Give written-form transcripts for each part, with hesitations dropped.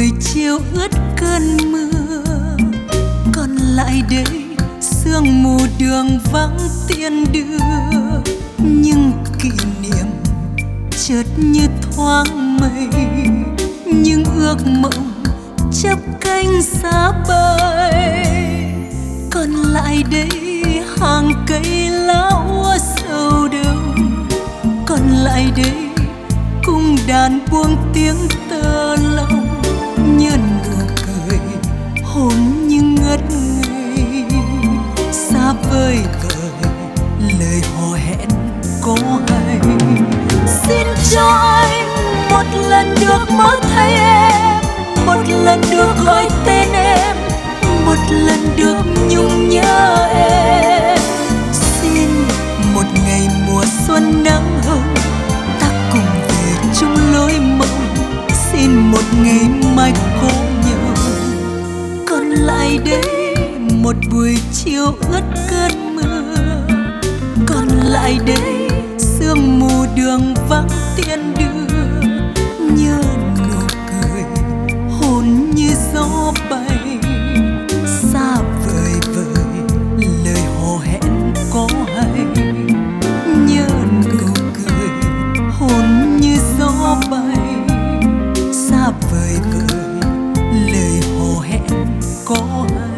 buổi chiều ướt cơn mưa, còn lại đây sương mù đường vắng tiền đưa. Nhưng kỷ niệm chợt như thoáng mây, những ước mộng chắp cánh xa bay. Còn lại đây hàng cây lá úa sầu đông, còn lại đây cung đàn buông tiếng tơ lòng. Như nụ cười hồn như ngất ngây, xa vời vời lời hò hẹn có hay. Xin cho anh một lần được mơ thấy em, một lần được gọi tên em, một lần được nhung nhớ em. Xin một ngày mùa xuân nắng hồng, ta cùng về chung lối mộng. Xin một ngày mai có nhau. Còn lại đây một buổi chiều ướt cơn mưa, còn lại đây sương mù đường vắng tiền đưa. Nhớ nụ cười hồn như gió bay, xa vời vời lời hò hẹn có hay. Nhớ nụ cười hồn như gió bay, xa vời vời lời hò hẹn có hay.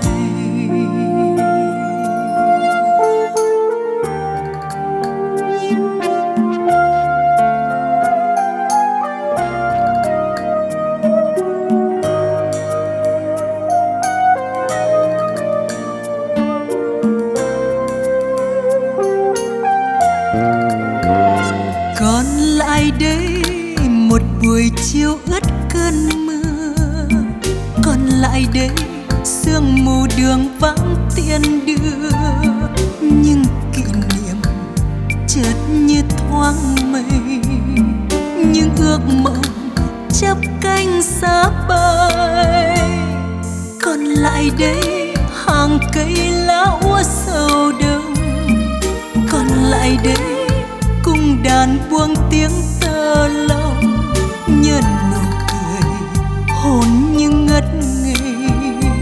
Còn lại đây một buổi chiều ướt cơn mưa, còn lại đây sương mù đường vắng tiền đưa. Nhưng kỷ niệm chợt như thoáng mây, những ước mộng chắp cánh xa bay. Còn lại đây hàng cây lá úa sầu đông, còn lại đây cung đàn buông tiếng tơ lòng. Nhớ nụ cười hồn như ngất ngây,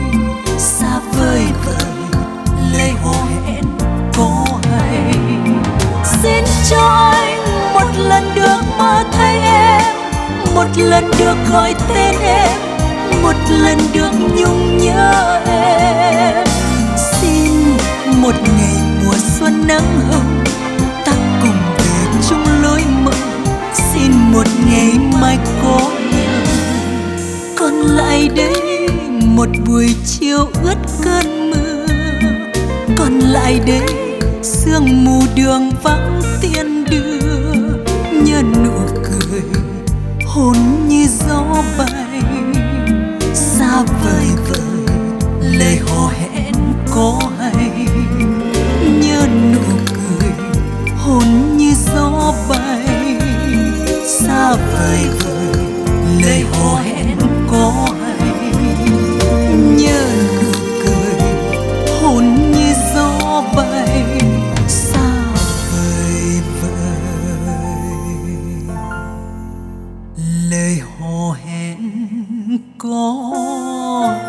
xa vời vời lời hò hẹn có hay. Xin cho anh một lần được mơ thấy em, một lần được gọi tên em, một lần được nhung nhớ em. Xin một ngày mùa xuân nắng hồng, ta cùng về chung lối mộng. Xin một ngày mai có nhau. Còn lại đây một buổi chiều ướt cơn mưa, còn lại đây sương mù đường vắng tiền đưa. Nhớ nụ cười hồn như gió bay, xa vời vời lời hò hẹn có hay. Nhớ nụ cười hồn như gió bay, xa vời vời lời hò hẹn có hay. Nhớ nụ cười hồn như gió bay, xa vời vời lời hò hẹn có